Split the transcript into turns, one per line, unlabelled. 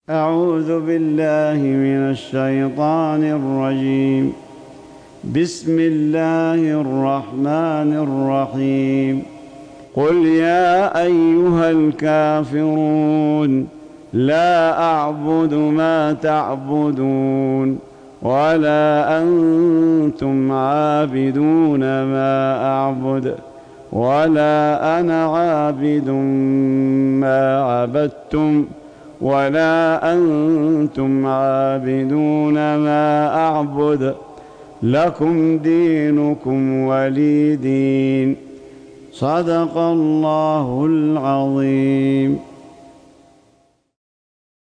أعوذ بالله من الشيطان الرجيم. بسم الله الرحمن الرحيم. قل يا أيها الكافرون لا أعبد ما تعبدون ولا أنتم عابدون ما أعبد ولا أنا عابد ما عبدتم ولا أنتم عابدون ما أعبد لكم دينكم ولي دين. صدق الله العظيم.